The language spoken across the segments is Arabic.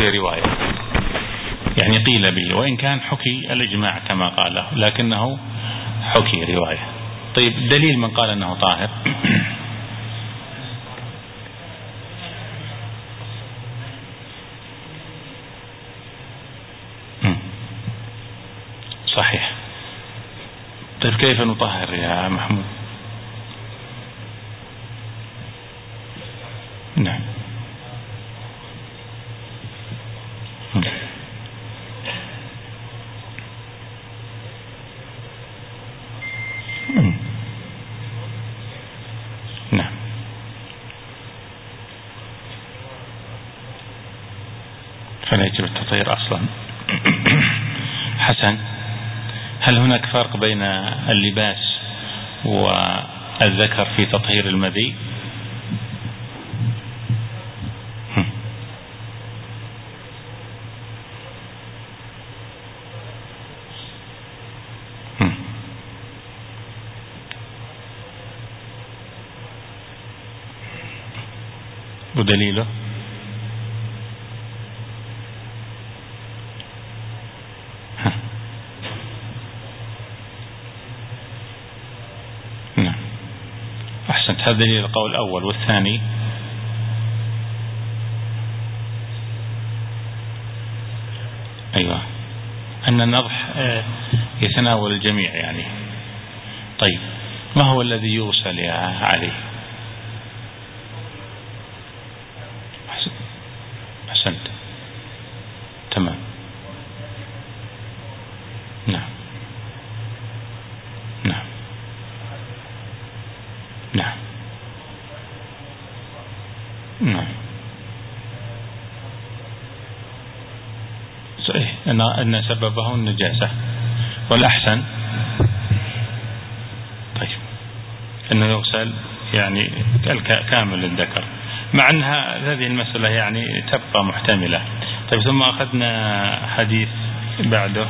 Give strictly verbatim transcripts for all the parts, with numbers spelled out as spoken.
حكي رواية، يعني قيل به، وإن كان حكي الإجماع كما قاله لكنه حكي رواية. طيب دليل من قال أنه طاهر؟ صحيح. طيب كيف نطهر يا محمود؟ نعم. نعم. فلا يجب التطهير أصلا. حسن، هل هناك فرق بين اللباس والذكر في تطهير المذي؟ ودليله؟ نعم. أحسنت، هذا دليل القول الأول. والثاني؟ أيوة، أن النضح يتناول الجميع يعني. طيب ما هو الذي يغسل يا علي؟ أحسنت، تمام. نعم نعم نعم نعم. صحيح أن أن سببه النجاسة. والأحسن طيب أنه يغسل يعني كامل الذكر، مع أنها هذه المسألة يعني تبقى محتملة. طيب ثم أخذنا حديث بعده،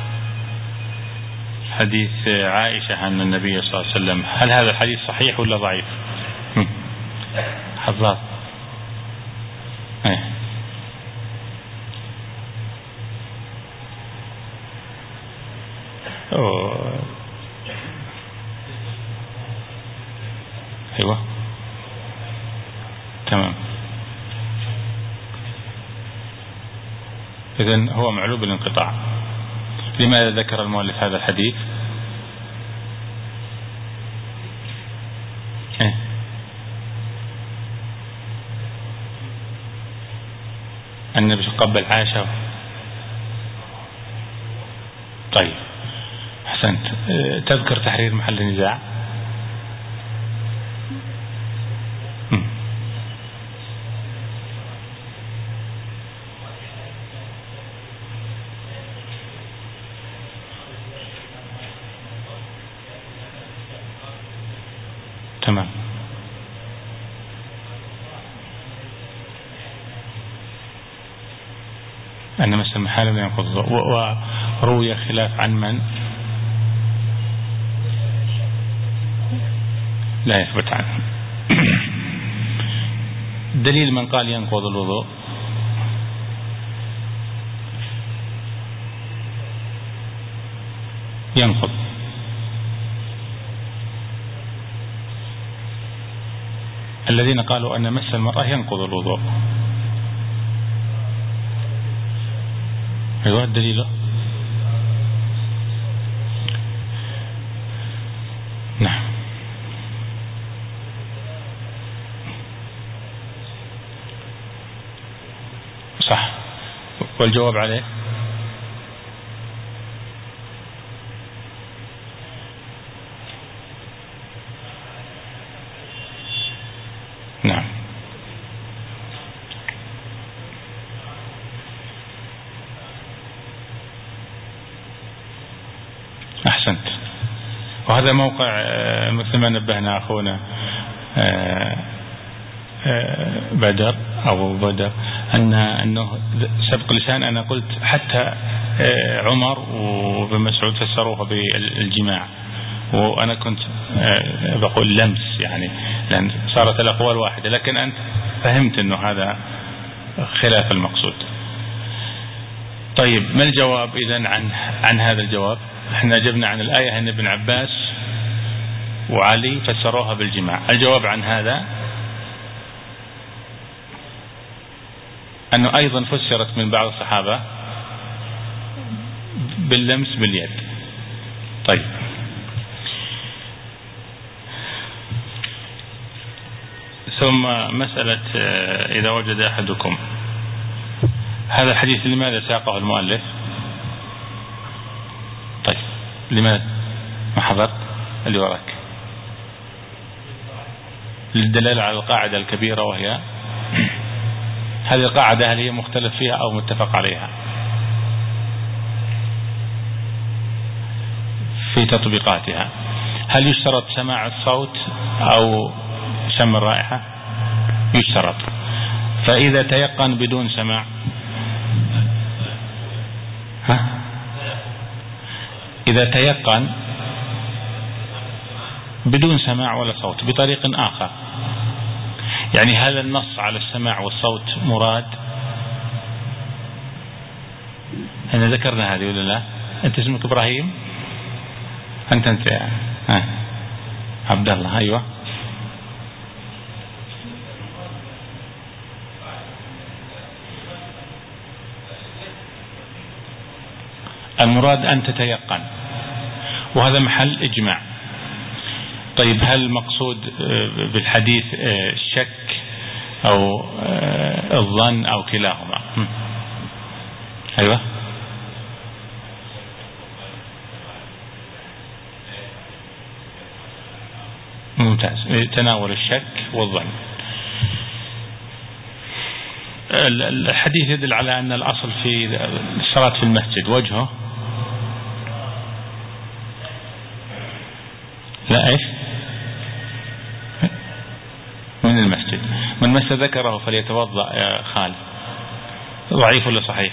حديث عائشة عن النبي صلى الله عليه وسلم. هل هذا الحديث صحيح ولا ضعيف؟ حظاظ. ايه أوه. ايوه تمام. إذن هو معلوم بالانقطاع. لماذا ذكر المؤلف هذا الحديث؟ ايه النبي قبل عائشة. طيب أحسنت. تذكر تحرير محل النزاع؟ تمام. أن مس المحال لا ينقض. وروي خلاف عن من لا يثبت عنه. دليل من قال ينقض الوضوء؟ ينقض. الذين قالوا أن مس المرأة ينقض الوضوء. أيوة الدليل. نعم صح. والجواب عليه نعم. أحسنت. وهذا موقع مثل ما نبهنا أخونا بدر أو بدر أن أنه سبق لسان. أنا قلت حتى عمر وابن مسعود فسروها بالجماع، وأنا كنت بقول لمس يعني، لأن صارت الأقوال واحدة، لكن أنت فهمت أنه هذا خلاف المقصود. طيب ما الجواب إذن عن عن هذا الجواب؟ احنا جبنا عن الآية أن ابن عباس وعلي فسروها بالجماع. الجواب عن هذا أنه أيضا فسرت من بعض الصحابة باللمس باليد. طيب ثم مسألة إذا وجد أحدكم، هذا الحديث لماذا ساقه المؤلف؟ طيب لماذا ما حضرت اللي وراك؟ للدلالة على القاعدة الكبيرة، وهي هذه القاعدة هل هي مختلف فيها أو متفق عليها في تطبيقاتها؟ هل يشترط سماع الصوت أو شم الرائحة؟ يشترط. فإذا تيقن بدون سماع، ها؟ إذا تيقن بدون سماع ولا صوت بطريق آخر، يعني هل النص على السماع والصوت مراد؟ احنا ذكرنا هذه ولا لا؟ انت اسمك ابراهيم؟ انت انت يعني. ها عبد الله. ايوه المراد أن تتيقن، وهذا محل إجماع. طيب هل المقصود بالحديث الشك أو الظن أو كلاهما؟ أيوة ممتاز، تناول الشك والظن. الحديث يدل على أن الأصل في الصلاة في المسجد وجهه لا إيش من المسجد. من مس ذكره فليتوضأ يا خالد. ضعيف ولا صحيح؟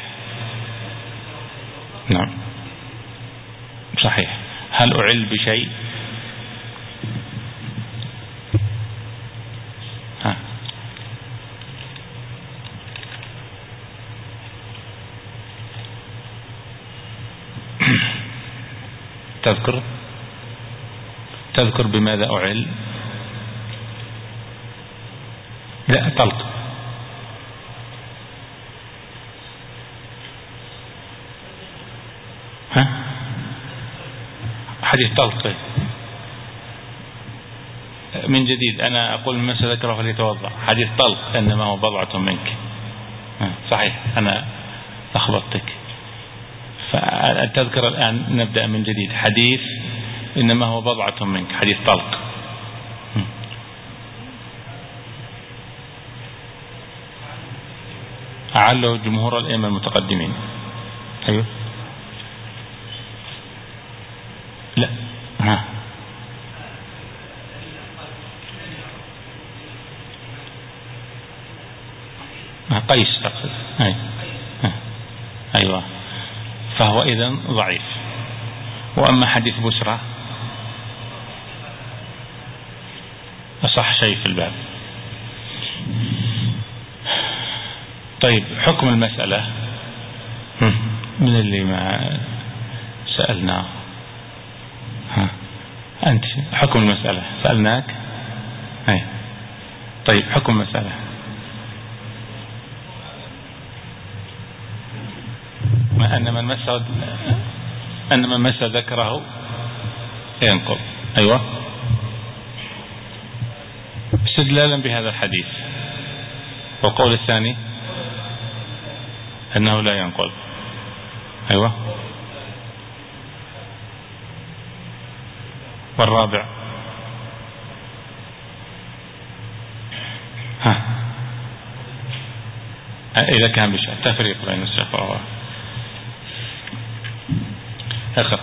نعم صحيح. هل أعل بشيء؟ ها تذكر تذكر بماذا أعل؟ لا طلق. ها حديث طلق من جديد. أنا أقول من مس ذكره فليتوضأ، حديث طلق إنما هو بضعة منك. صحيح أنا أخبطتك. فتذكر الآن نبدأ من جديد. حديث إنما هو بضعة منك، حديث طلق. أعله جمهور الأئمة المتقدمين. أيوه لا ها قيس تقصد. أي. أيوة فهو إذن ضعيف. وأما حديث بسرة أصح شيء في الباب. طيب حكم المسألة من اللي ما سألناه؟ ها أنت حكم المسألة سألناك. أي. طيب حكم المسألة أن من مس أن من مس ذكره ينقض. أيوة استدلالا بهذا الحديث. والقول الثاني أنه لا ينقض. أيوة والرابع ها إذا كان بشيء تفريق بين الشيخ والرابع. اقرأ.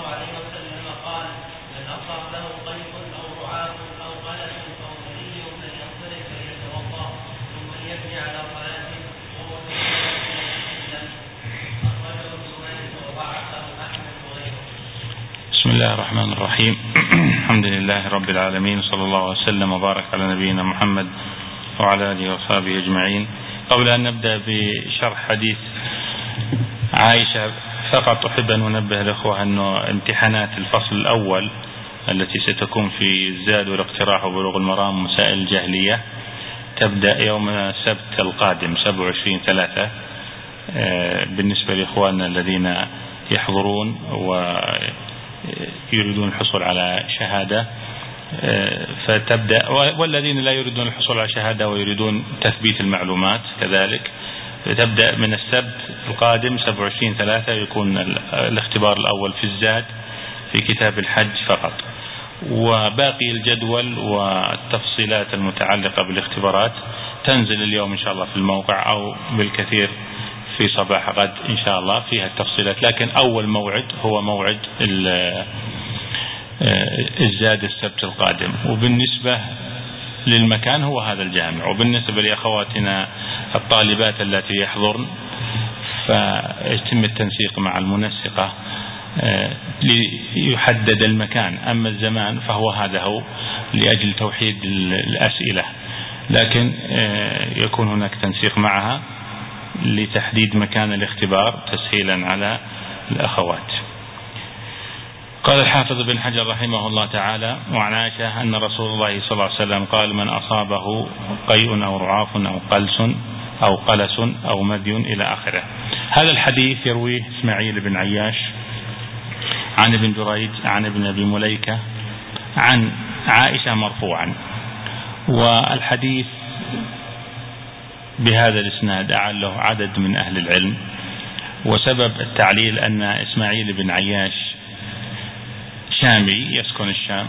له قيء أو رعاف أو غلس أو مني الله الرحمن الرحيم. الحمد لله رب العالمين، صلى الله وسلم وبارك على نبينا محمد وعلى آله وصحبه أجمعين. قبل أن نبدأ بشرح حديث عائشة فقط أحب أن أنبه الأخوة أنه امتحانات الفصل الأول التي ستكون في الزاد والاقتراح وبلوغ المرام مسائل الجاهلية تبدأ يوم السبت القادم سبعة وعشرين ثلاثة بالنسبة لإخواننا الذين يحضرون ويريدون الحصول على شهادة، فتبدأ، والذين لا يريدون الحصول على شهادة ويريدون تثبيت المعلومات كذلك تبدأ من السبت القادم سبعة وعشرين ثلاثة. يكون الاختبار الأول في الزاد في كتاب الحج فقط، وباقي الجدول والتفصيلات المتعلقة بالاختبارات تنزل اليوم إن شاء الله في الموقع أو بالكثير في صباح غد إن شاء الله فيها التفصيلات، لكن أول موعد هو موعد الزاد السبت القادم. وبالنسبة للمكان هو هذا الجامع، وبالنسبة لأخواتنا الطالبات التي يحضرن فيتم التنسيق مع المنسقة ليحدد المكان، أما الزمان فهو هذا هو لأجل توحيد الأسئلة، لكن يكون هناك تنسيق معها لتحديد مكان الاختبار تسهيلا على الأخوات. قال الحافظ بن حجر رحمه الله تعالى: وعن عائشة أن رسول الله صلى الله عليه وسلم قال: من أصابه قيء أو رعاف أو قلس أو قلس أو مدي إلى آخره. هذا الحديث يرويه إسماعيل بن عياش عن ابن جريج عن ابن أبي مليكة عن عائشة مرفوعا، والحديث بهذا الإسناد أعله عدد من أهل العلم، وسبب التعليل أن إسماعيل بن عياش شامي يسكن الشام،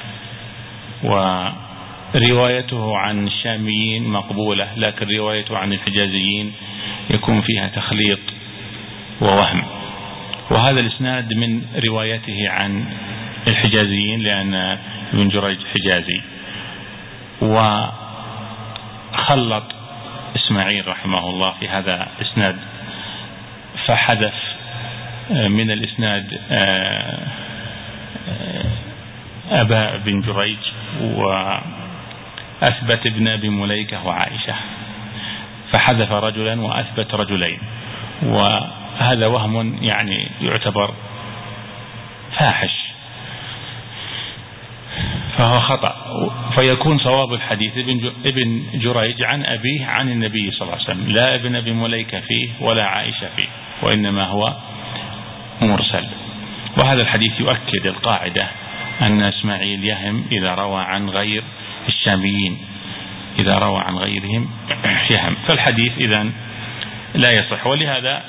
وروايته عن الشاميين مقبولة، لكن روايته عن الحجازيين يكون فيها تخليط ووهم، وهذا الإسناد من روايته عن الحجازيين لأن ابن جريج حجازي، وخلط إسماعيل رحمه الله في هذا الإسناد فحذف من الإسناد أبا بن جريج وأثبت ابن أبي مليكة وعائشة، فحذف رجلا وأثبت رجلين، وهذا وهم يعني يعتبر فاحش، فهو خطأ، فيكون صواب الحديث ابن جريج عن أبيه عن النبي صلى الله عليه وسلم، لا ابن أبي مليكة فيه ولا عائشة فيه، وإنما هو مرسل. وهذا الحديث يؤكد القاعدة أن إسماعيل يهم إذا روى عن غير الشاميين، إذا روى عن غيرهم يهم، فالحديث إذن لا يصح. ولهذا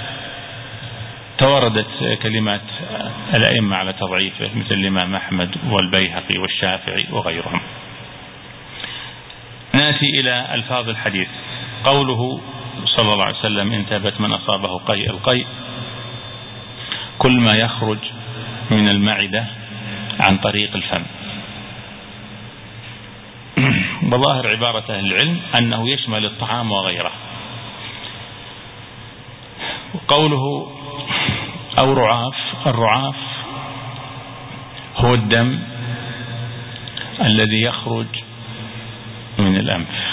توردت كلمات الأئمة على تضعيفه مثل الإمام أحمد والبيهقي والشافعي وغيرهم. نأتي إلى ألفاظ الحديث. قوله صلى الله عليه وسلم: إن ثبت من أصابه قيء. القيء كل ما يخرج من المعدة عن طريق الفم، وظاهر عبارة أهل العلم أنه يشمل الطعام وغيره. قوله أو رعاف، الرعاف هو الدم الذي يخرج من الأنف،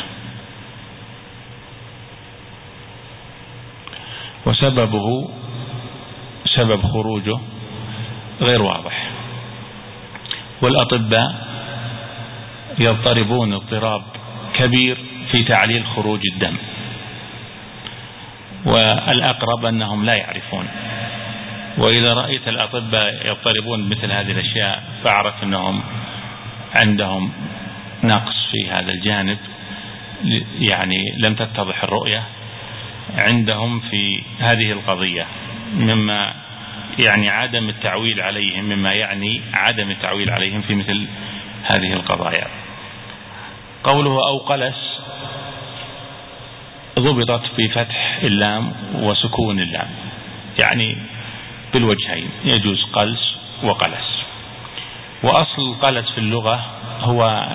وسببه سبب خروجه غير واضح، والأطباء يضطربون اضطراب كبير في تعليل خروج الدم، والأقرب أنهم لا يعرفون. وإذا رأيت الأطباء يضطربون مثل هذه الأشياء فأعرف أنهم عندهم نقص في هذا الجانب، يعني لم تتضح الرؤية عندهم في هذه القضية، مما يعني عدم التعويل عليهم، مما يعني عدم التعويل عليهم في مثل هذه القضايا. قوله أو قلس ضبطت بفتح اللام وسكون اللام، يعني بالوجهين يجوز قلس وقلس. وأصل القلس في اللغة هو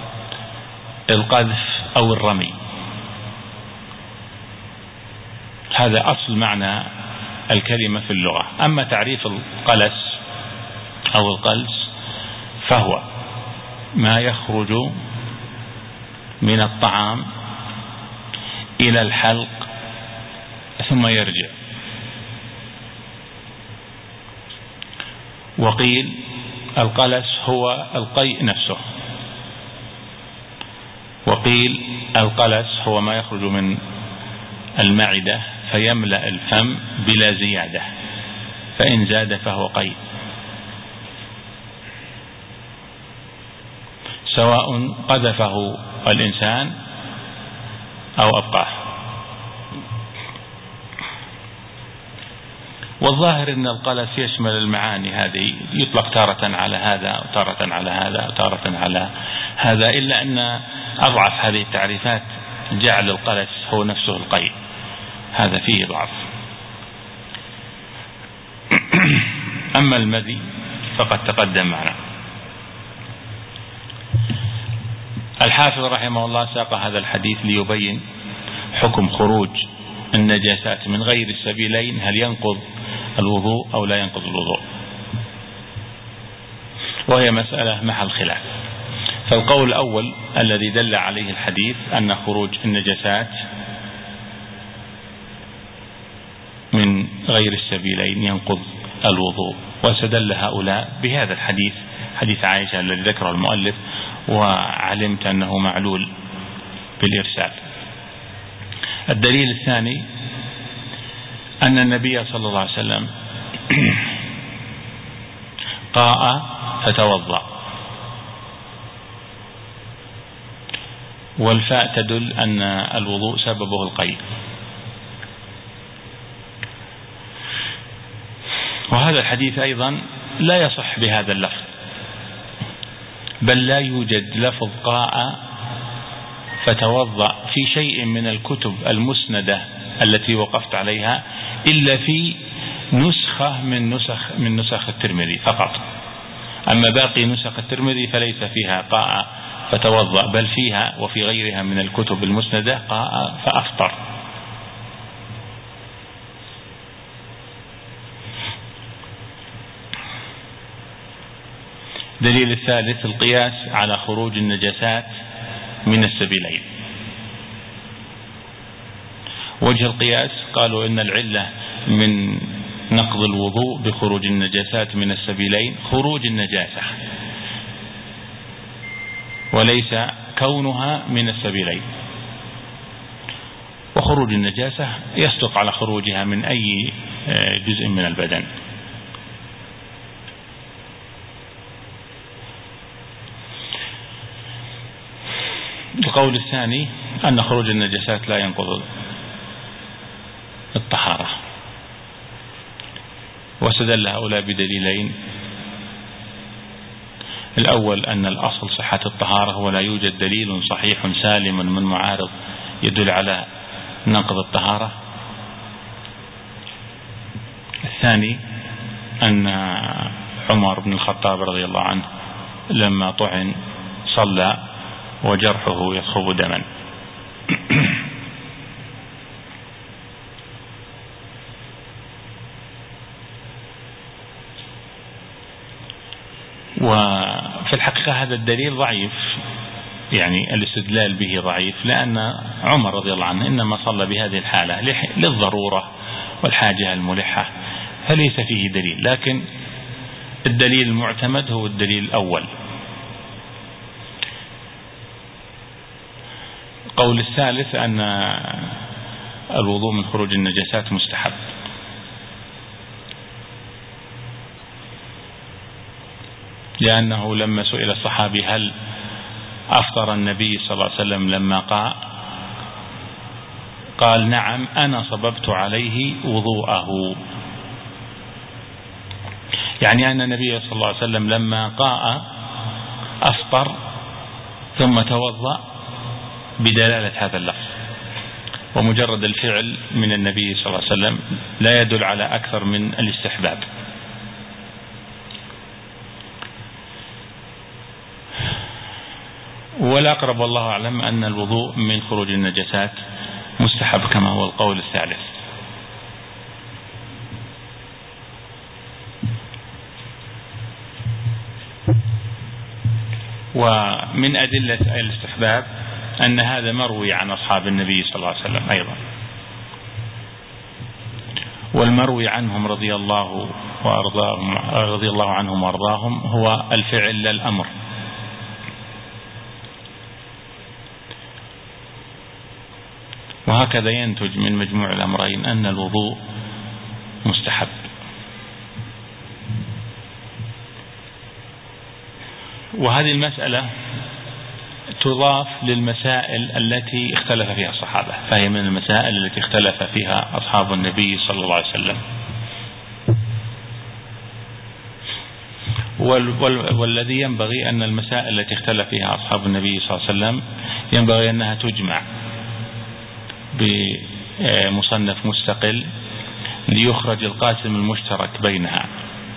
القذف أو الرمي، هذا أصل معنى الكلمة في اللغة. أما تعريف القلس أو القلس فهو ما يخرج من الطعام إلى الحلق ثم يرجع. وقيل القلس هو القيء نفسه، وقيل القلس هو ما يخرج من المعدة فيملأ الفم بلا زيادة، فإن زاد فهو قيء، سواء قذفه الإنسان أو أبقاه. والظاهر أن القلس يشمل المعاني هذه، يطلق تارة على هذا وتارة على هذا وتارة على هذا، إلا أن أضعف هذه التعريفات جعل القلس هو نفسه القيء، هذا فيه ضعف. أما المذي فقد تقدم معنا. الحافظ رحمه الله ساق هذا الحديث ليبين حكم خروج النجاسات من غير السبيلين، هل ينقض الوضوء أو لا ينقض الوضوء، وهي مسألة محل خلاف. فالقول الأول الذي دل عليه الحديث أن خروج النجاسات من غير السبيلين ينقض الوضوء، واستدل هؤلاء بهذا الحديث، حديث عائشة الذي ذكره المؤلف، وعلمت أنه معلول بالإرسال. الدليل الثاني أن النبي صلى الله عليه وسلم قاء فتوضأ، والفاء تدل أن الوضوء سببه القيء، وهذا الحديث أيضا لا يصح بهذا اللفظ، بل لا يوجد لفظ قاء فتوضأ في شيء من الكتب المسندة التي وقفت عليها إلا في نسخة من نسخ من نسخ الترمذي فقط. أما باقي نسخ الترمذي فليس فيها قاء فتوضأ، بل فيها وفي غيرها من الكتب المسندة قاء فأفطر. دليل الثالث القياس على خروج النجاسات من السبيلين. وجه القياس قالوا إن العلة من نقض الوضوء بخروج النجاسات من السبيلين خروج النجاسة، وليس كونها من السبيلين. وخروج النجاسة يصدق على خروجها من أي جزء من البدن. القول الثاني أن خروج النجاسات لا ينقض الطهارة، واستدل هؤلاء بدليلين. الأول أن الأصل صحة الطهارة، ولا يوجد دليل صحيح سالم من معارض يدل على نقض الطهارة. الثاني أن عمر بن الخطاب رضي الله عنه لما طعن صلى وجرحه يصخب دما. وفي الحقيقة هذا الدليل ضعيف، يعني الاستدلال به ضعيف، لأن عمر رضي الله عنه إنما صلى بهذه الحالة للضرورة والحاجة الملحة، فليس فيه دليل. لكن الدليل المعتمد هو الدليل الأول. القول الثالث أن الوضوء من خروج النجاسات مستحب، لأنه لما سئل الصحابي هل أفطر النبي صلى الله عليه وسلم لما قاء، قال نعم أنا صببت عليه وضوءه، يعني أن النبي صلى الله عليه وسلم لما قاء أفطر ثم توضأ بدلالة هذا اللفظ. ومجرد الفعل من النبي صلى الله عليه وسلم لا يدل على أكثر من الاستحباب. والأقرب والله أعلم أن الوضوء من خروج النجاسات مستحب كما هو القول الثالث. ومن أدلة الاستحباب أن هذا مروي عن أصحاب النبي صلى الله عليه وسلم أيضا، والمروي عنهم رضي الله وأرضاهم رضي الله عنهم وأرضاهم هو الفعل لا الأمر. وهكذا ينتج من مجموع الأمرين أن الوضوء مستحب. وهذه المسألة تضاف للمسائل التي اختلف فيها الصحابة، فهي من المسائل التي اختلف فيها أصحاب النبي صلى الله عليه وسلم. والذي ينبغي أن المسائل التي اختلف فيها أصحاب النبي صلى الله عليه وسلم ينبغي أنها تجمع بمصنف مستقل ليخرج القاسم المشترك بينها،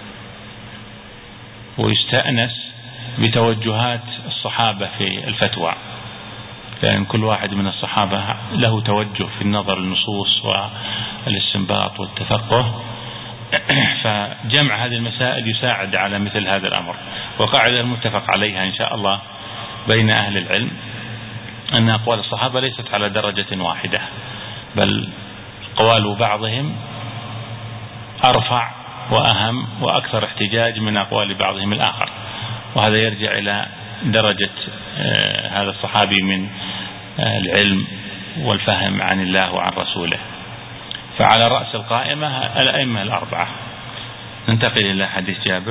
ويستأنس بتوجهات الصحابة في الفتوى، لأن كل واحد من الصحابة له توجه في النظر النصوص والاستنباط والتفقه، فجمع هذه المسائل يساعد على مثل هذا الأمر. وقاعدة المتفق عليها إن شاء الله بين أهل العلم أن أقوال الصحابة ليست على درجة واحدة، بل قوال بعضهم أرفع وأهم وأكثر احتجاج من أقوال بعضهم الآخر، وهذا يرجع إلى درجة هذا الصحابي من العلم والفهم عن الله وعن رسوله. فعلى رأس القائمة الأئمة الأربعة. ننتقل إلى حديث جابر.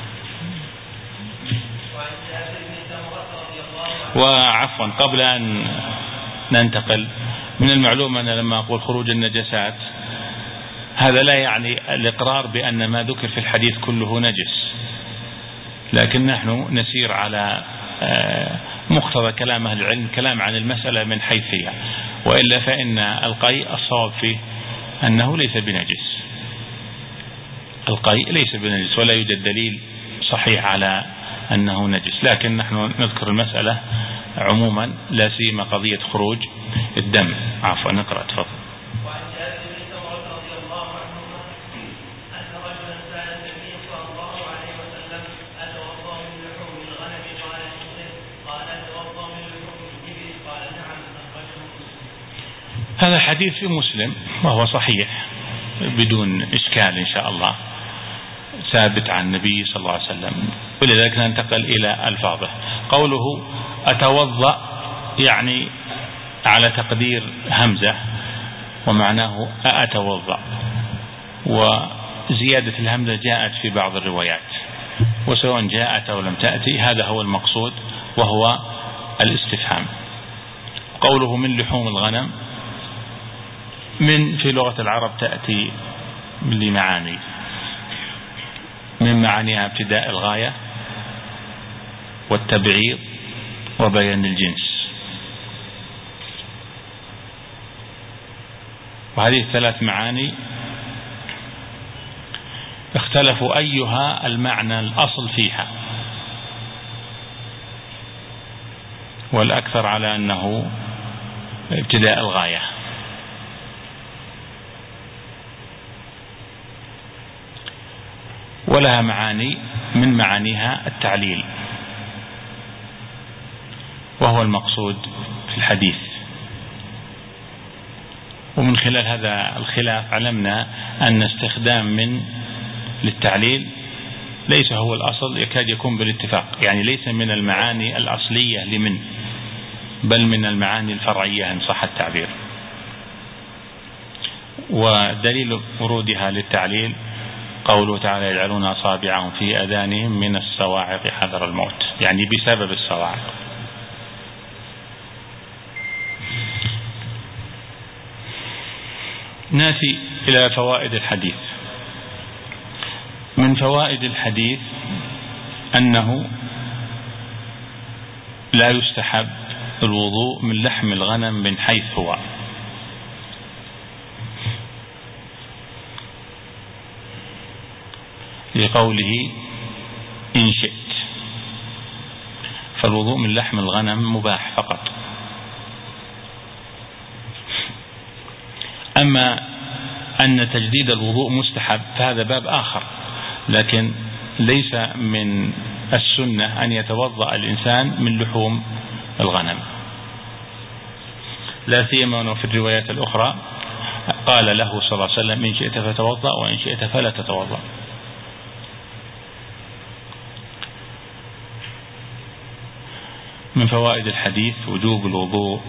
وعفوا قبل أن ننتقل، من المعلوم أن لما أقول خروج النجسات هذا لا يعني الإقرار بأن ما ذكر في الحديث كله نجس، لكن نحن نسير على مقتضى كلام أهل العلم، كلام عن المسألة من حيث هي، وإلا فإن القيء الصواب فيه أنه ليس بنجس. القيء ليس بنجس ولا يوجد دليل صحيح على أنه نجس، لكن نحن نذكر المسألة عموما، لا سيما قضية خروج الدم. عفوا نقرأ تفضل. هذا حديث في مسلم وهو صحيح بدون إشكال إن شاء الله، ثابت عن النبي صلى الله عليه وسلم. ولذلك ننتقل إلى ألفاظه. قوله أتوضأ يعني على تقدير همزة، ومعناه أتوضأ، وزيادة الهمزة جاءت في بعض الروايات، وسواء جاءت أو لم تأتي هذا هو المقصود وهو الاستفهام. قوله من لحوم الغنم، من في لغة العرب تأتي لمعاني، من معانيها ابتداء الغاية والتبعيض وبيان الجنس، وهذه الثلاث معاني اختلفوا أيها المعنى الأصل فيها، والأكثر على أنه ابتداء الغاية. ولها معاني، من معانيها التعليل، وهو المقصود في الحديث. ومن خلال هذا الخلاف علمنا أن استخدام من للتعليل ليس هو الأصل، يكاد يكون بالاتفاق، يعني ليس من المعاني الأصلية لمن، بل من المعاني الفرعية إن صح التعبير. ودليل ورودها للتعليل قوله تعالى يجعلون أصابعهم في أذانهم من الصواعق حذر الموت، يعني بسبب الصواعق. نأتي إلى فوائد الحديث. من فوائد الحديث أنه لا يستحب الوضوء من لحم الغنم من حيث هو، لقوله إن شئت، فالوضوء من لحم الغنم مباح فقط. أما أن تجديد الوضوء مستحب فهذا باب آخر، لكن ليس من السنة أن يتوضأ الإنسان من لحوم الغنم، لا سيما وفي الروايات الأخرى قال له صلى الله عليه وسلم: إن شئت فتوضأ وإن شئت فلا تتوضأ. من فوائد الحديث وجوب الوضوء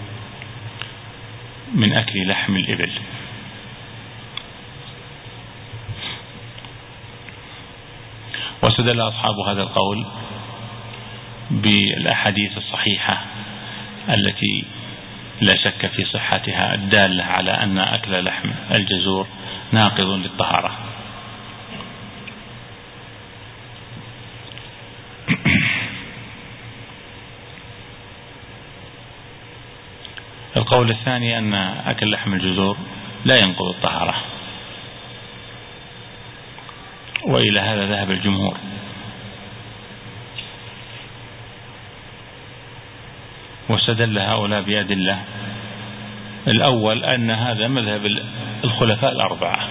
من أكل لحم الإبل. واستدل أصحاب هذا القول بالأحاديث الصحيحة التي لا شك في صحتها الدالة على أن أكل لحم الجزور ناقض للطهارة. القول الثاني أن أكل لحم الجزور لا ينقض الطهارة، وإلى هذا ذهب الجمهور. واستدل هؤلاء بأدلة. الأول أن هذا مذهب الخلفاء الأربعة،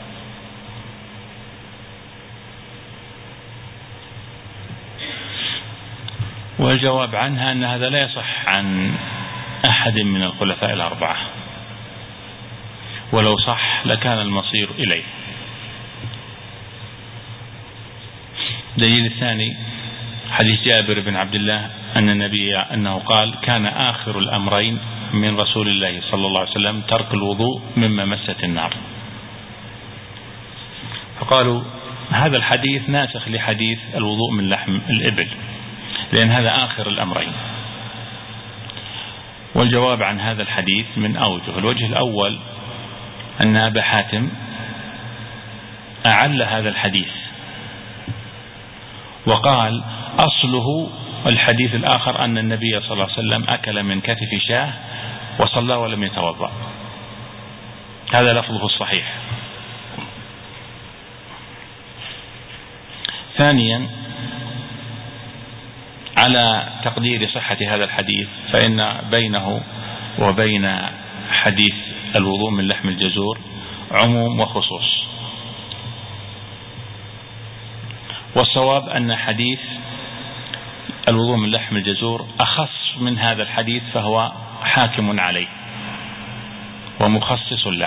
والجواب عنها أن هذا لا يصح عن أحد من الخلفاء الأربعة، ولو صح لكان المصير إليه. دليل الثاني حديث جابر بن عبد الله أن النبي أنه قال: كان آخر الأمرين من رسول الله صلى الله عليه وسلم ترك الوضوء مما مست النار. فقالوا هذا الحديث ناسخ لحديث الوضوء من لحم الإبل، لأن هذا آخر الأمرين. والجواب عن هذا الحديث من أوجه. الوجه الأول أن أبا حاتم أعل هذا الحديث وقال: أصله الحديث الآخر أن النبي صلى الله عليه وسلم أكل من كتف شاه وصلى ولم يتوضأ. هذا لفظه الصحيح. ثانيا، على تقدير صحة هذا الحديث فإن بينه وبين حديث الوضوء من لحم الجزور عموم وخصوص. والصواب أن حديث الوضوء من لحم الجزور أخص من هذا الحديث، فهو حاكم عليه ومخصص له.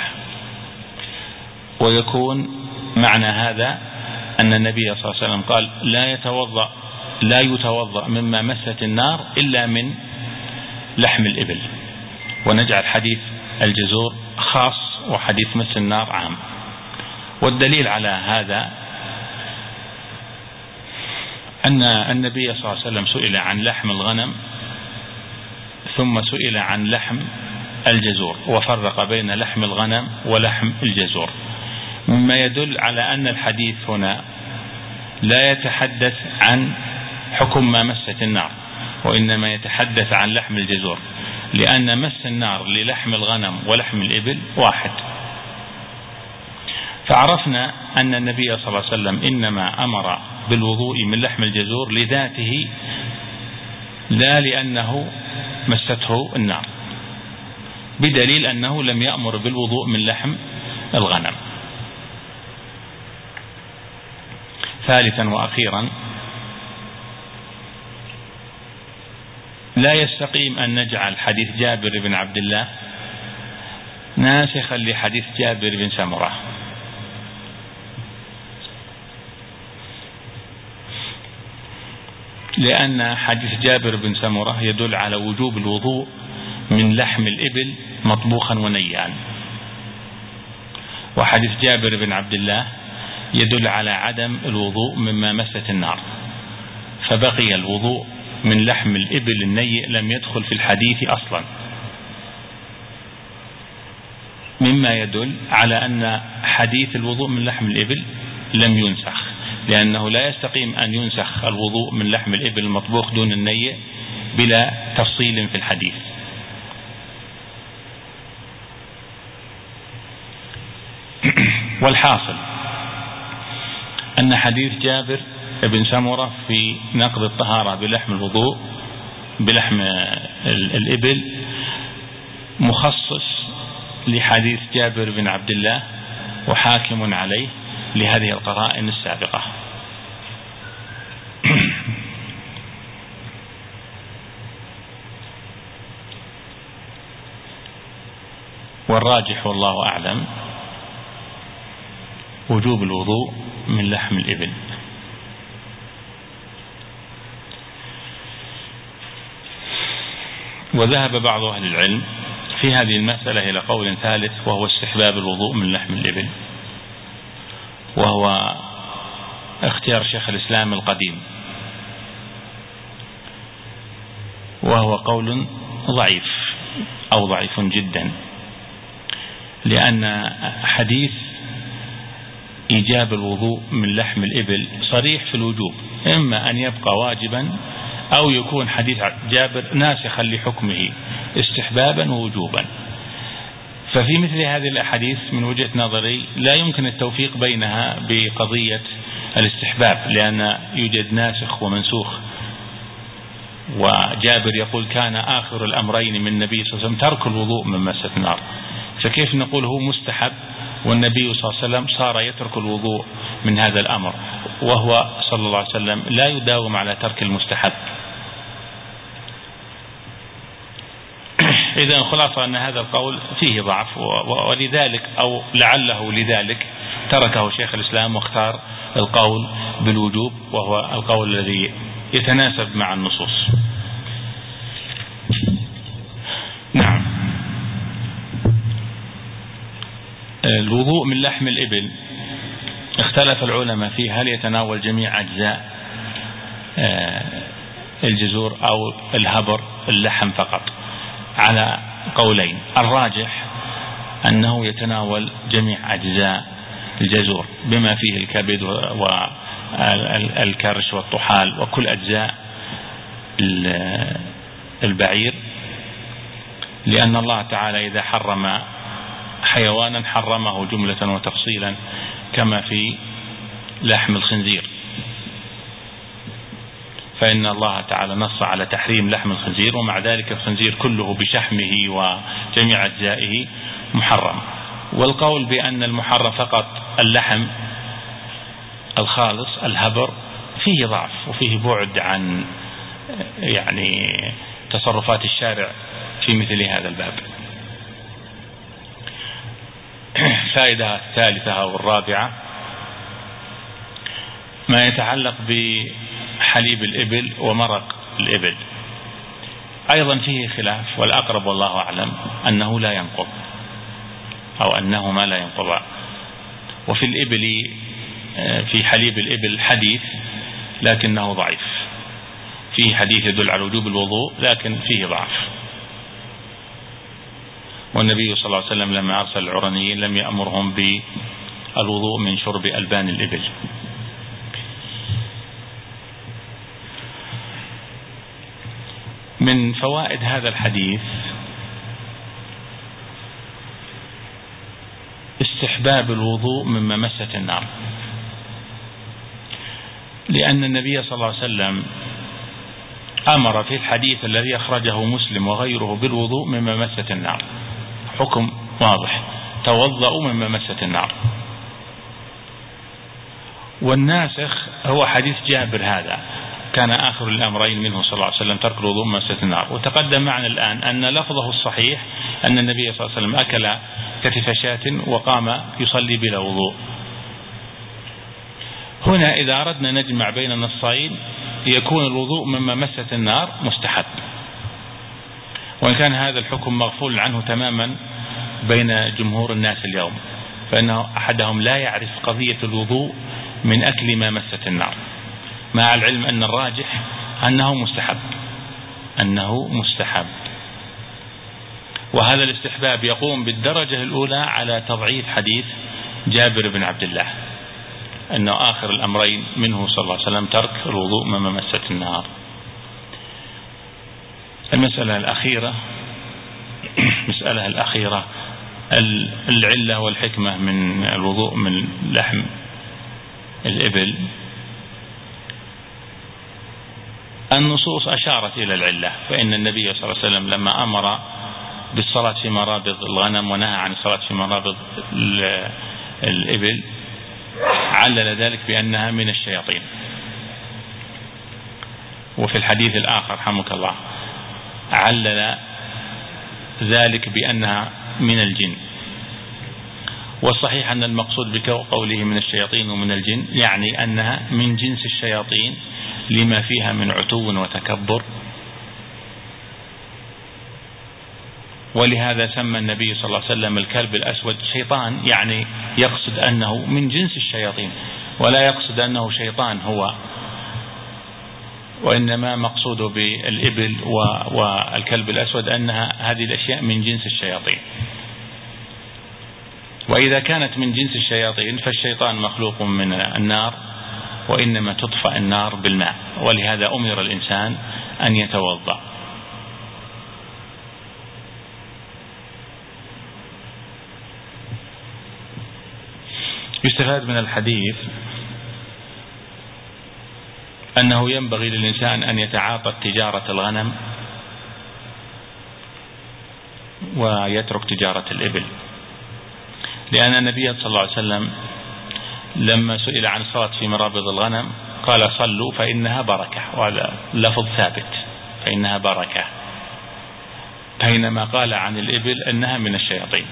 ويكون معنى هذا أن النبي صلى الله عليه وسلم قال: لا يتوضأ لا يتوضأ مما مست النار إلا من لحم الإبل، ونجعل حديث الجزور خاص وحديث مس النار عام. والدليل على هذا أن النبي صلى الله عليه وسلم سئل عن لحم الغنم ثم سئل عن لحم الجزور، وفرق بين لحم الغنم ولحم الجزور، مما يدل على أن الحديث هنا لا يتحدث عن حكم ما مست النار، وإنما يتحدث عن لحم الجزور، لأن مس النار للحم الغنم ولحم الإبل واحد. فعرفنا أن النبي صلى الله عليه وسلم إنما أمر بالوضوء من لحم الجزور لذاته، لا لأنه مسته النار، بدليل أنه لم يأمر بالوضوء من لحم الغنم. ثالثا وأخيرا، لا يستقيم أن نجعل حديث جابر بن عبد الله ناسخا لحديث جابر بن سمرة، لأن حديث جابر بن سمرة يدل على وجوب الوضوء من لحم الإبل مطبوخا ونيان، وحديث جابر بن عبد الله يدل على عدم الوضوء مما مست النار، فبقي الوضوء من لحم الإبل النيء لم يدخل في الحديث أصلا، مما يدل على أن حديث الوضوء من لحم الإبل لم ينسخ، لأنه لا يستقيم أن ينسخ الوضوء من لحم الإبل المطبوخ دون النيء بلا تفصيل في الحديث. والحاصل أن حديث جابر بن سمرة في نقض الطهارة بلحم الوضوء بلحم الإبل مخصص لحديث جابر بن عبد الله وحاكم عليه لهذه القرائن السابقة. والراجح والله أعلم وجوب الوضوء من لحم الإبل. وذهب بعض أهل العلم في هذه المسألة إلى قول ثالث، وهو استحباب الوضوء من لحم الإبل، وهو اختيار شيخ الإسلام القديم، وهو قول ضعيف أو ضعيف جدا، لأن حديث إيجاب الوضوء من لحم الإبل صريح في الوجوب، إما أن يبقى واجبا أو يكون حديث جابر ناسخا لحكمه استحبابا ووجوبا. ففي مثل هذه الأحاديث من وجهة نظري لا يمكن التوفيق بينها بقضية الاستحباب، لأن يوجد ناسخ ومنسوخ، وجابر يقول كان آخر الأمرين من النبي صلى الله عليه وسلم ترك الوضوء من مسة النار، فكيف نقول هو مستحب والنبي صلى الله عليه وسلم صار يترك الوضوء من هذا الأمر، وهو صلى الله عليه وسلم لا يداوم على ترك المستحب. إذن الخلاصة أن هذا القول فيه ضعف، ولذلك أو لعله لذلك تركه شيخ الإسلام واختار القول بالوجوب، وهو القول الذي يتناسب مع النصوص. نعم. الوضوء من لحم الإبل اختلف العلماء فيه هل يتناول جميع أجزاء الجزور أو الهبر اللحم فقط، على قولين. الراجح أنه يتناول جميع أجزاء الجزور بما فيه الكبد والكرش والطحال وكل أجزاء البعير، لأن الله تعالى إذا حرم حيوانا حرمه جملة وتفصيلا كما في لحم الخنزير، فإن الله تعالى نص على تحريم لحم الخنزير، ومع ذلك الخنزير كله بشحمه وجميع أجزائه محرم. والقول بأن المحرم فقط اللحم الخالص الهبر فيه ضعف وفيه بعد عن يعني تصرفات الشارع في مثل هذا الباب. الفائدة الثالثة أو الرابعة ما يتعلق بحليب الإبل ومرق الإبل، أيضا فيه خلاف، والأقرب والله أعلم أنه لا ينقض أو أنهما لا ينقضان. وفي الإبل في حليب الإبل حديث لكنه ضعيف، فيه حديث يدل على وجوب الوضوء لكن فيه ضعف. والنبي صلى الله عليه وسلم لما أرسل العرنيين لم يأمرهم بالوضوء من شرب ألبان الإبل. من فوائد هذا الحديث استحباب الوضوء من ممسة النار، لأن النبي صلى الله عليه وسلم أمر في الحديث الذي أخرجه مسلم وغيره بالوضوء من ممسة النار، حكم واضح، توضأوا من ممسة النار. والناسخ هو حديث جابر هذا، كان آخر الأمرين منه صلى الله عليه وسلم ترك الوضوء من ممسة النار. وتقدم معنا الآن أن لفظه الصحيح أن النبي صلى الله عليه وسلم أكل كتف شاة وقام يصلي بلا وضوء. هنا إذا أردنا نجمع بين النصين يكون الوضوء من ممسة النار مستحب، وإن كان هذا الحكم مغفول عنه تماما بين جمهور الناس اليوم، فإنه أحدهم لا يعرف قضية الوضوء من أكل ما مست النار، مع العلم أن الراجح أنه مستحب أنه مستحب وهذا الاستحباب يقوم بالدرجة الأولى على تضعيف حديث جابر بن عبد الله أنه آخر الأمرين منه صلى الله عليه وسلم ترك الوضوء مما مست النار. المسألة الأخيرة مسألة الأخيرة العلة والحكمة من الوضوء من لحم الإبل. النصوص أشارت إلى العلة، فإن النبي صلى الله عليه وسلم لما أمر بالصلاة في مرابض الغنم ونهى عن الصلاة في مرابض الإبل علل ذلك بأنها من الشياطين، وفي الحديث الآخر حمك الله علل ذلك بأنها من الجن. والصحيح أن المقصود بقوله من الشياطين ومن الجن يعني أنها من جنس الشياطين لما فيها من عتو وتكبر. ولهذا سمى النبي صلى الله عليه وسلم الكلب الأسود شيطان، يعني يقصد أنه من جنس الشياطين ولا يقصد أنه شيطان هو، وإنما مقصود بالإبل والكلب الأسود أنها هذه الأشياء من جنس الشياطين. وإذا كانت من جنس الشياطين فالشيطان مخلوق من النار، وإنما تطفأ النار بالماء، ولهذا أمر الإنسان أن يتوضأ. يستفاد من الحديث أنه ينبغي للإنسان أن يتعاطى تجارة الغنم ويترك تجارة الإبل، لأن النبي صلى الله عليه وسلم لما سئل عن الصلاة في مرابض الغنم قال صلوا فإنها بركة، وهذا لفظ ثابت فإنها بركة، بينما قال عن الإبل أنها من الشياطين.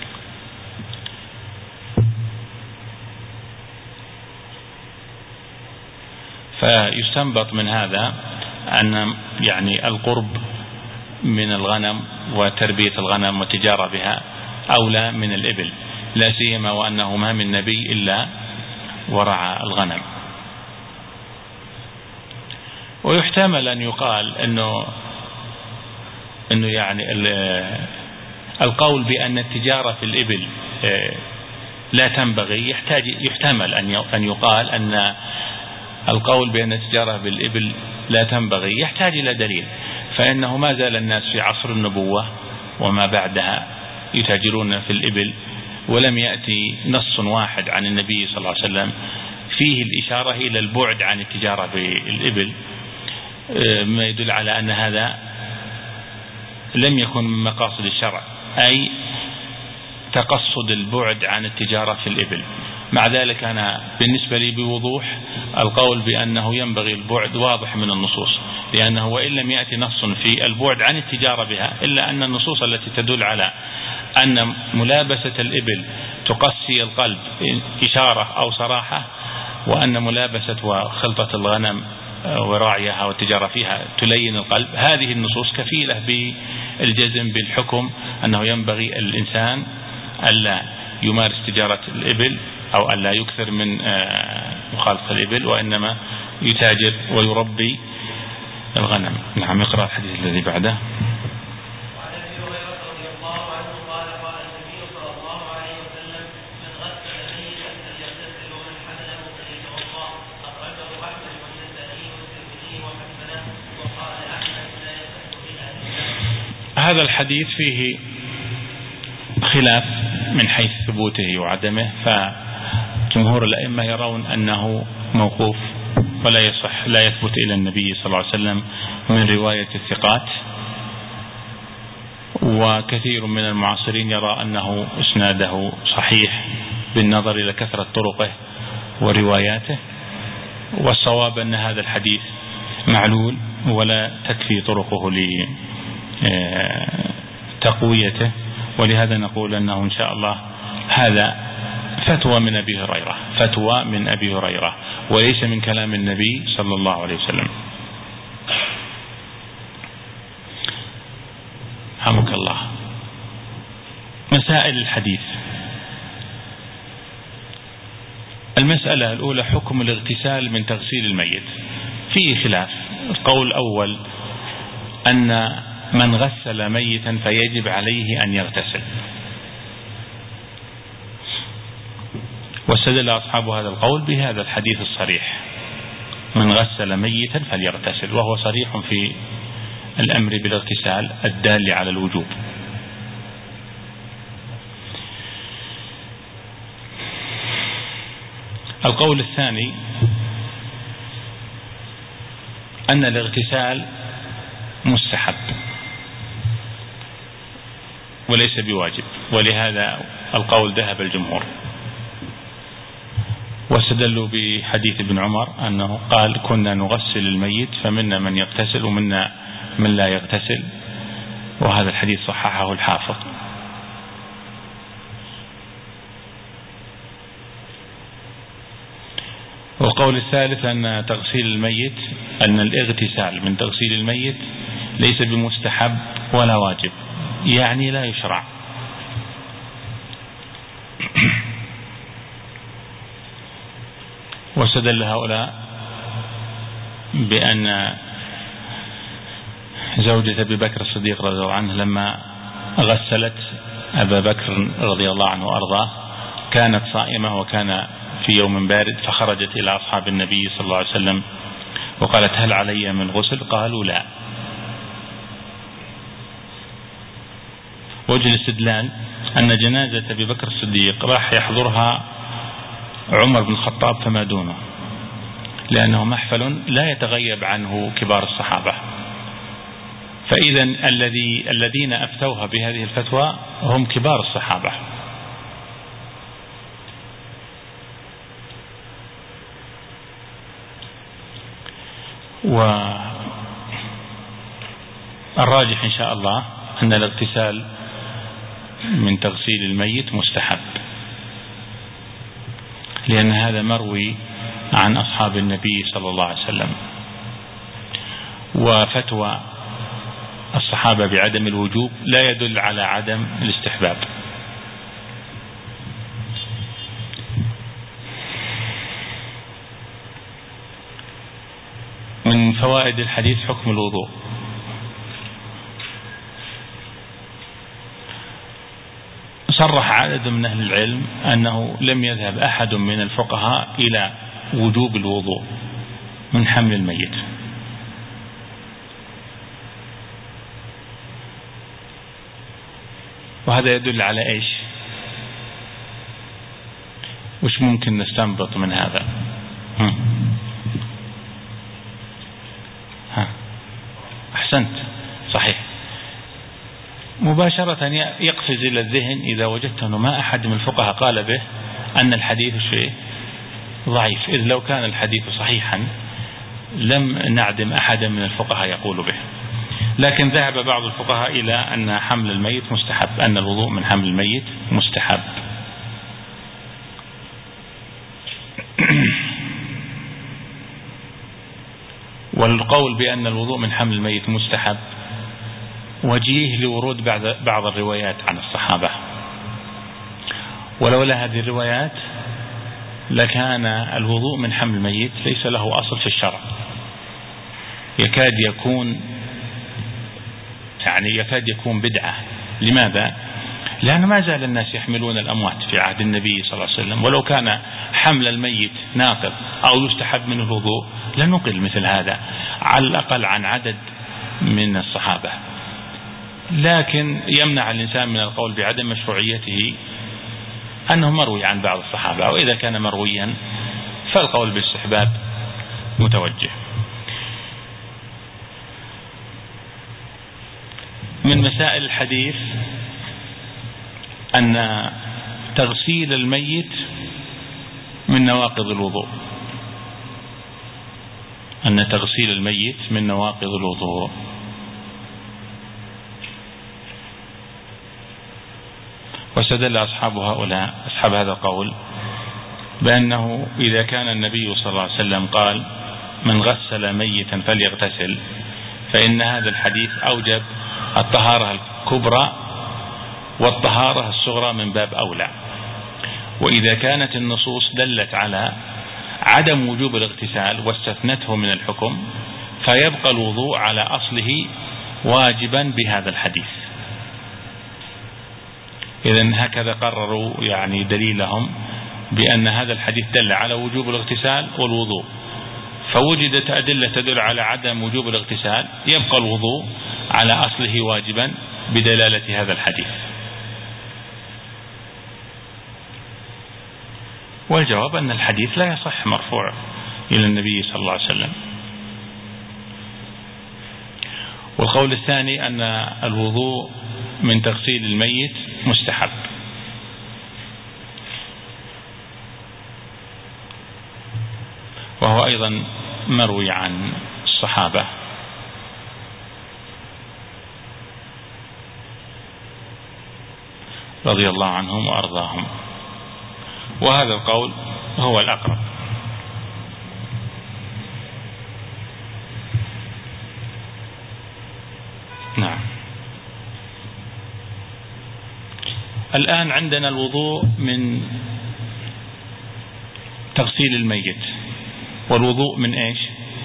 فيستنبط من هذا أن يعني القرب من الغنم وتربية الغنم والتجارة بها أولى من الإبل، لا سيما وأنه ما من نبي إلا ورعى الغنم. ويحتمل أن يقال أنه أنه يعني القول بأن التجارة في الإبل لا تنبغي يحتاج يحتمل أن يقال أن القول بأن التجارة بالإبل لا تنبغي يحتاج إلى دليل، فإنه ما زال الناس في عصر النبوة وما بعدها يتاجرون في الإبل، ولم يأتي نص واحد عن النبي صلى الله عليه وسلم فيه الإشارة إلى البعد عن التجارة بالإبل، ما يدل على أن هذا لم يكن من مقاصد الشرع، أي تقصد البعد عن التجارة في الإبل. مع ذلك أنا بالنسبة لي بوضوح القول بأنه ينبغي البعد واضح من النصوص، لأنه وإن لم يأتي نص في البعد عن التجارة بها إلا أن النصوص التي تدل على أن ملابسة الإبل تقسي القلب إشارة أو صراحة، وأن ملابسة وخلطة الغنم وراعيها والتجارة فيها تلين القلب، هذه النصوص كفيلة بالجزم بالحكم أنه ينبغي الإنسان ألا يمارس تجارة الإبل أو ألا يكثر من مخالطة الإبل، وإنما يتاجر ويربي الغنم. نعم، اقرأ الحديث الذي بعده. هذا الحديث فيه خلاف من حيث ثبوته وعدمه، فجمهور الأئمة يرون أنه موقوف ولا يصح، لا يثبت إلى النبي صلى الله عليه وسلم من رواية الثقات، وكثير من المعاصرين يرى أنه إسناده صحيح بالنظر إلى كثرة طرقه ورواياته، والصواب أن هذا الحديث معلول ولا تكفي طرقه لتقويته، ولهذا نقول أنه إن شاء الله هذا فتوى من أبي هريرة، فتوى من أبي هريرة وليس من كلام النبي صلى الله عليه وسلم. حمك الله. مسائل الحديث. المسألة الأولى حكم الاغتسال من تغسيل الميت. فيه خلاف. القول الأول أن من غسل ميتا فيجب عليه أن يغتسل، واستدل أصحاب هذا القول بهذا الحديث الصريح من غسل ميتا فليغتسل، وهو صريح في الأمر بالاغتسال الدال على الوجوب. القول الثاني أن الاغتسال مستحب وليس بواجب، ولهذا القول ذهب الجمهور، واستدلوا بحديث ابن عمر أنه قال كنا نغسل الميت فمنا من يغتسل ومنا من لا يغتسل، وهذا الحديث صححه الحافظ. والقول الثالث أن تغسيل الميت أن الاغتسال من تغسيل الميت ليس بمستحب ولا واجب، يعني لا يشرع. واستدل هؤلاء بأن زوجة أبي بكر الصديق رضي الله عنه لما غسلت أبا بكر رضي الله عنه وأرضاه كانت صائمة وكان في يوم بارد، فخرجت إلى أصحاب النبي صلى الله عليه وسلم وقالت هل علي من غسل؟ قالوا لا. وجه الاستدلال أن جنازة أبي بكر الصديق راح يحضرها عمر بن الخطاب فما دونه، لأنه محفل لا يتغيب عنه كبار الصحابة، فإذا الذي الذين أفتوها بهذه الفتوى هم كبار الصحابة. والراجح إن شاء الله أن الاغتسال من تغسيل الميت مستحب، لأن هذا مروي عن أصحاب النبي صلى الله عليه وسلم، وفتوى الصحابة بعدم الوجوب لا يدل على عدم الاستحباب. من فوائد الحديث حكم الوضوء. صرح عدد من أهل العلم أنه لم يذهب أحد من الفقهاء إلى وجوب الوضوء من حمل الميت، وهذا يدل على إيش؟ وش ممكن نستنبط من هذا؟ ها, ها. أحسنت، صحيح. مباشرة يقفز إلى الذهن إذا وجدت أنه ما أحد من الفقهاء قال به أن الحديث شيء ضعيف، إذ لو كان الحديث صحيحا لم نعدم أحدا من الفقهاء يقول به. لكن ذهب بعض الفقهاء إلى أن حمل الميت مستحب، أن الوضوء من حمل الميت مستحب. والقول بأن الوضوء من حمل الميت مستحب وجيه لورود بعض الروايات عن الصحابة، ولولا هذه الروايات لكان الوضوء من حمل الميت ليس له أصل في الشرع، يكاد يكون يعني يكاد يكون بدعة. لماذا؟ لأن ما زال الناس يحملون الأموات في عهد النبي صلى الله عليه وسلم، ولو كان حمل الميت ناقض أو يستحب منه الوضوء لنقل مثل هذا على الأقل عن عدد من الصحابة. لكن يمنع الإنسان من القول بعدم مشروعيته أنه مروي عن بعض الصحابة، وإذا كان مرويا فالقول بالاستحباب متوجه. من مسائل الحديث أن تغسيل الميت من نواقض الوضوء، أن تغسيل الميت من نواقض الوضوء. واستدل أصحاب هؤلاء أصحاب هذا القول بأنه إذا كان النبي صلى الله عليه وسلم قال من غسل ميتا فليغتسل، فإن هذا الحديث أوجب الطهارة الكبرى والطهارة الصغرى من باب أولى. وإذا كانت النصوص دلت على عدم وجوب الاغتسال واستثنته من الحكم، فيبقى الوضوء على أصله واجبا بهذا الحديث. إذن هكذا قرروا يعني دليلهم بأن هذا الحديث دل على وجوب الاغتسال والوضوء، فوجدت أدلة تدل على عدم وجوب الاغتسال، يبقى الوضوء على أصله واجبا بدلالة هذا الحديث. والجواب أن الحديث لا يصح مرفوع إلى النبي صلى الله عليه وسلم. والقول الثاني أن الوضوء من تغسيل الميت مستحب، وهو أيضا مروي عن الصحابة رضي الله عنهم وأرضاهم، وهذا القول هو الأقرب. الآن عندنا الوضوء من تغسيل الميت، والوضوء من إيش؟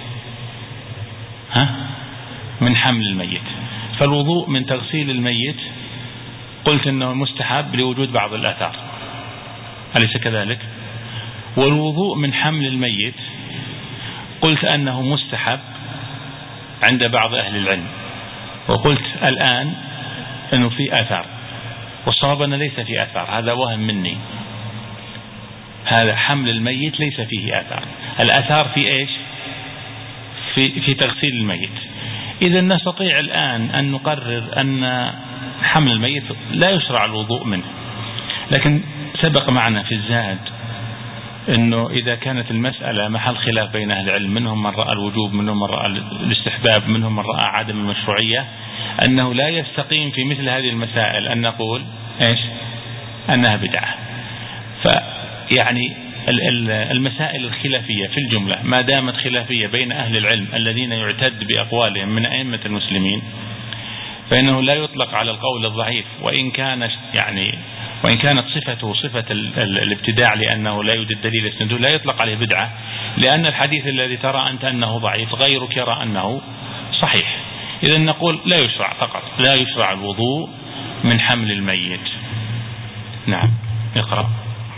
ها؟ من حمل الميت. فالوضوء من تغسيل الميت قلت أنه مستحب لوجود بعض الآثار، أليس كذلك؟ والوضوء من حمل الميت قلت أنه مستحب عند بعض أهل العلم، وقلت الآن أنه في آثار، والصواب أنه ليس في آثار، هذا وهم مني. هذا حمل الميت ليس فيه آثار، الآثار في إيش؟ في, في تغسيل الميت. إذا نستطيع الآن أن نقرر أن حمل الميت لا يشرع الوضوء منه، لكن سبق معنا في الزاد أنه إذا كانت المسألة محل خلاف بين أهل العلم، منهم من رأى الوجوب، منهم من رأى الاستحباب، منهم من رأى عدم المشروعية، أنه لا يستقيم في مثل هذه المسائل أن نقول إيش؟ أنها بدعة. فيعني المسائل الخلافية في الجملة ما دامت خلافية بين أهل العلم الذين يعتد بأقوالهم من أئمة المسلمين، فإنه لا يطلق على القول الضعيف، وإن كان يعني وإن كانت صفته صفة الابتداع لأنه لا يوجد دليل يستنده، لا يطلق عليه بدعة، لأن الحديث الذي ترى أنت أنه ضعيف غيرك يرى أنه صحيح. إذا نقول لا يشرع، فقط لا يشرع الوضوء من حمل الميت. نعم، اقرأ.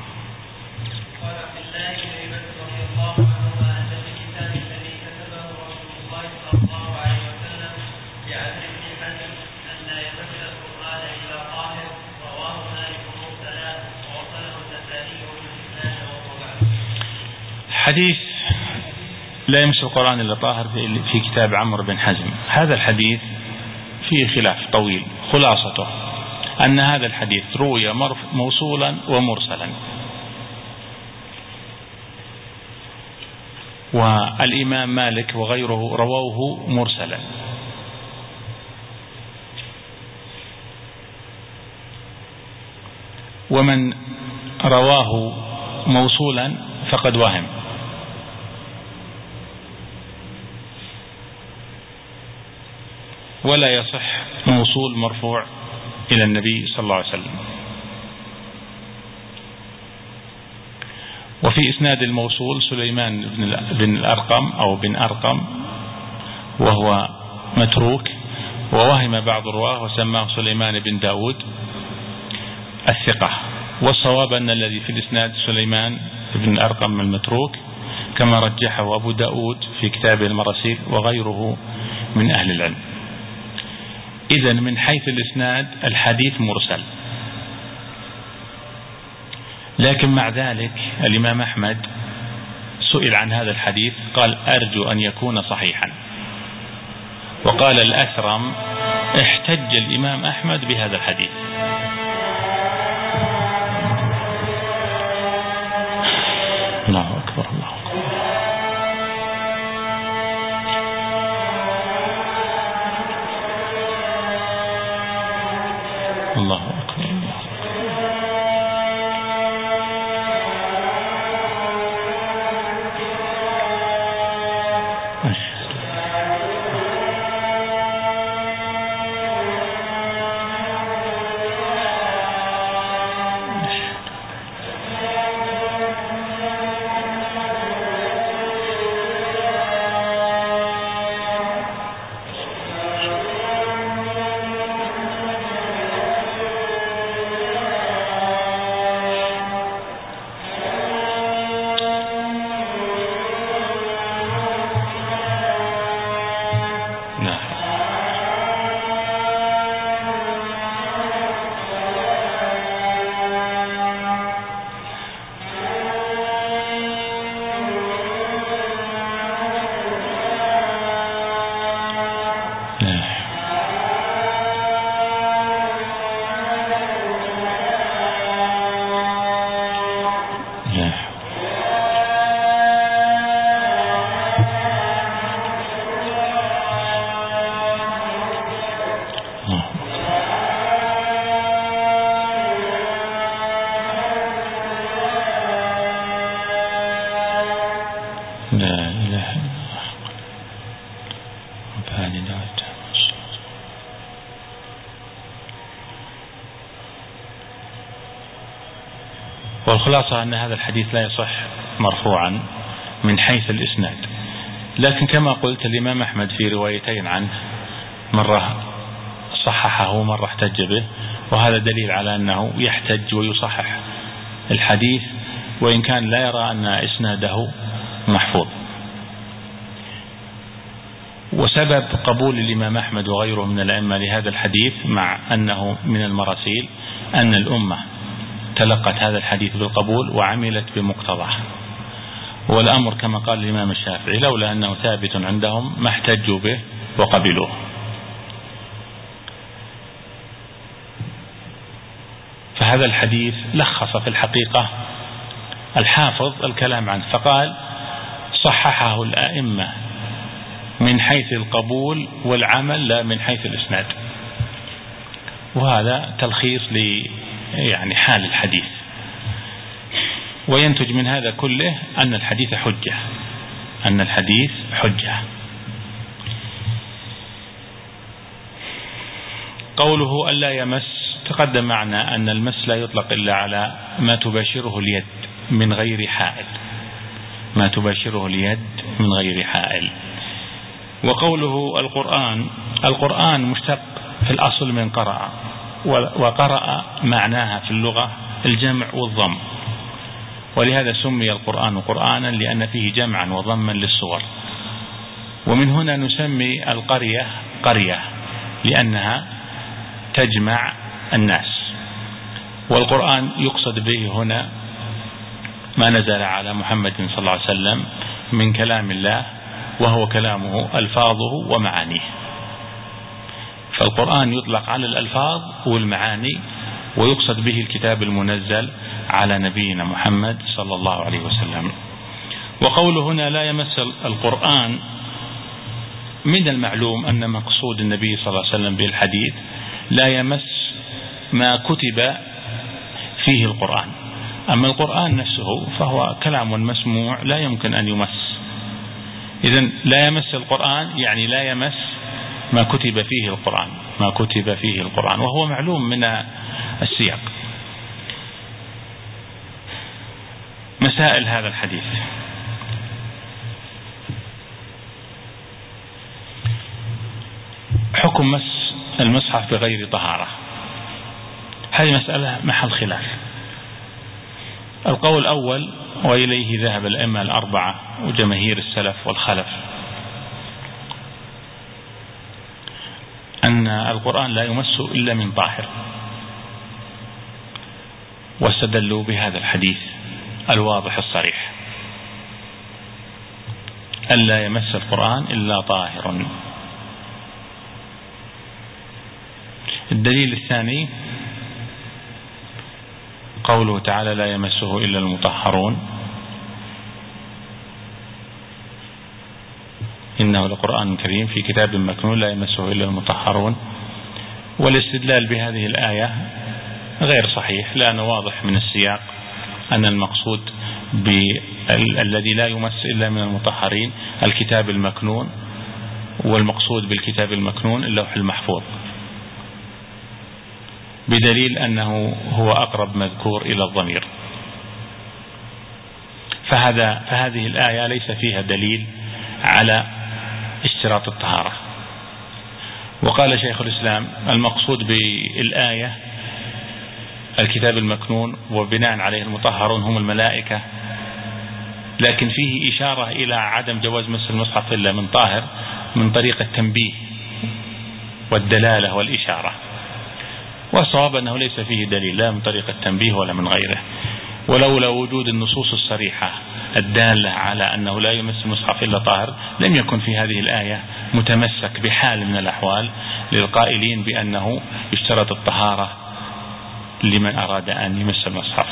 حديث لا يمس القرآن إلا طاهر في كتاب عمرو بن حزم، هذا الحديث فيه خلاف طويل، خلاصته أن هذا الحديث روي موصولا ومرسلا، والإمام مالك وغيره رووه مرسلا، ومن رواه موصولا فقد وهم. ولا يصح موصول مرفوع إلى النبي صلى الله عليه وسلم. وفي إسناد الموصول سليمان بن الأرقم أو بن أرقم، وهو متروك، ووهم بعض الرواه وسماه سليمان بن داود الثقة. والصواب أن الذي في الإسناد سليمان بن الأرقم المتروك، كما رجحه أبو داود في كتابه المراسيل وغيره من أهل العلم. إذن من حيث الإسناد الحديث مرسل، لكن مع ذلك الإمام أحمد سئل عن هذا الحديث قال أرجو أن يكون صحيحا، وقال الأثرم احتج الإمام أحمد بهذا الحديث. الله أكبر، الله أكبر. الله أكبر، الله أكبر. والخلاصة أن هذا الحديث لا يصح مرفوعا من حيث الإسناد، لكن كما قلت الإمام أحمد في روايتين عنه مرة صححه ومرة احتج به، وهذا دليل على أنه يحتج ويصحح الحديث وإن كان لا يرى أن إسناده محفوظ. وسبب قبول الإمام أحمد وغيره من الأئمة لهذا الحديث مع أنه من المراسيل أن الأمة تلقت هذا الحديث بالقبول وعملت بمقتضاه، والأمر كما قال الإمام الشافعي لولا أنه ثابت عندهم ما احتجوا به وقبلوه. فهذا الحديث لخص في الحقيقة الحافظ الكلام عنه، فقال صححه الأئمة من حيث القبول والعمل لا من حيث الإسناد، وهذا تلخيص ل يعني حال الحديث، وينتج من هذا كله أن الحديث حجة، أن الحديث حجة. قوله ألا يمس، تقدم معنا أن المس لا يطلق إلا على ما تباشره اليد من غير حائل، ما تباشره اليد من غير حائل. وقوله القرآن، القرآن مشتق في الأصل من قرأ، وقرأ معناها في اللغة الجمع والضم، ولهذا سمي القرآن قرآنا لأن فيه جمعا وضما للصور. ومن هنا نسمي القرية قرية لأنها تجمع الناس. والقرآن يقصد به هنا ما نزل على محمد صلى الله عليه وسلم من كلام الله، وهو كلامه ألفاظه ومعانيه. فالقرآن يطلق على الألفاظ والمعاني، ويقصد به الكتاب المنزل على نبينا محمد صلى الله عليه وسلم. وقوله هنا لا يمس القرآن، من المعلوم أن مقصود النبي صلى الله عليه وسلم بالحديث لا يمس ما كتب فيه القرآن، أما القرآن نفسه فهو كلام مسموع لا يمكن أن يمس. إذن لا يمس القرآن يعني لا يمس ما كتب فيه القرآن، ما كتب فيه القرآن، وهو معلوم من السياق. مسائل هذا الحديث: حكم مس المصحف بغير طهارة، هذه مسألة محل خلاف. القول الأول وإليه ذهب الأئمة الأربعة وجماهير السلف والخلف أن القرآن لا يمس إلا من طاهر، واستدلوا بهذا الحديث الواضح الصريح ألا يمس القرآن إلا طاهر. الدليل الثاني قوله تعالى لا يمسه إلا المطهرون، إنه لقرآن كريم في كتاب مكنون لا يمسه إلا المطهرون. والاستدلال بهذه الآية غير صحيح، لأنه واضح من السياق أن المقصود بالذي لا يمس إلا من المطهرين الكتاب المكنون، والمقصود بالكتاب المكنون اللوح المحفوظ، بدليل أنه هو أقرب مذكور إلى الضمير. فهذا فهذه الآية ليس فيها دليل على اشتراط الطهارة. وقال شيخ الإسلام المقصود بالآية الكتاب المكنون وبناء عليه المطهرون هم الملائكة، لكن فيه إشارة إلى عدم جواز مس المصحف إلا من طاهر من طريق التنبيه والدلالة والإشارة، والصواب أنه ليس فيه دليل لا من طريق التنبيه ولا من غيره. ولولا وجود النصوص الصريحة الدالة على أنه لا يمس المصحف إلا طاهر لم يكن في هذه الآية متمسك بحال من الأحوال للقائلين بأنه يشترط الطهارة لمن أراد أن يمس المصحف.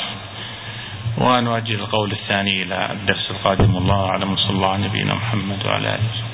ونوجه القول الثاني إلى الدرس القادم، الله أعلم، صلى الله على نبينا محمد وعلى آله وسلم.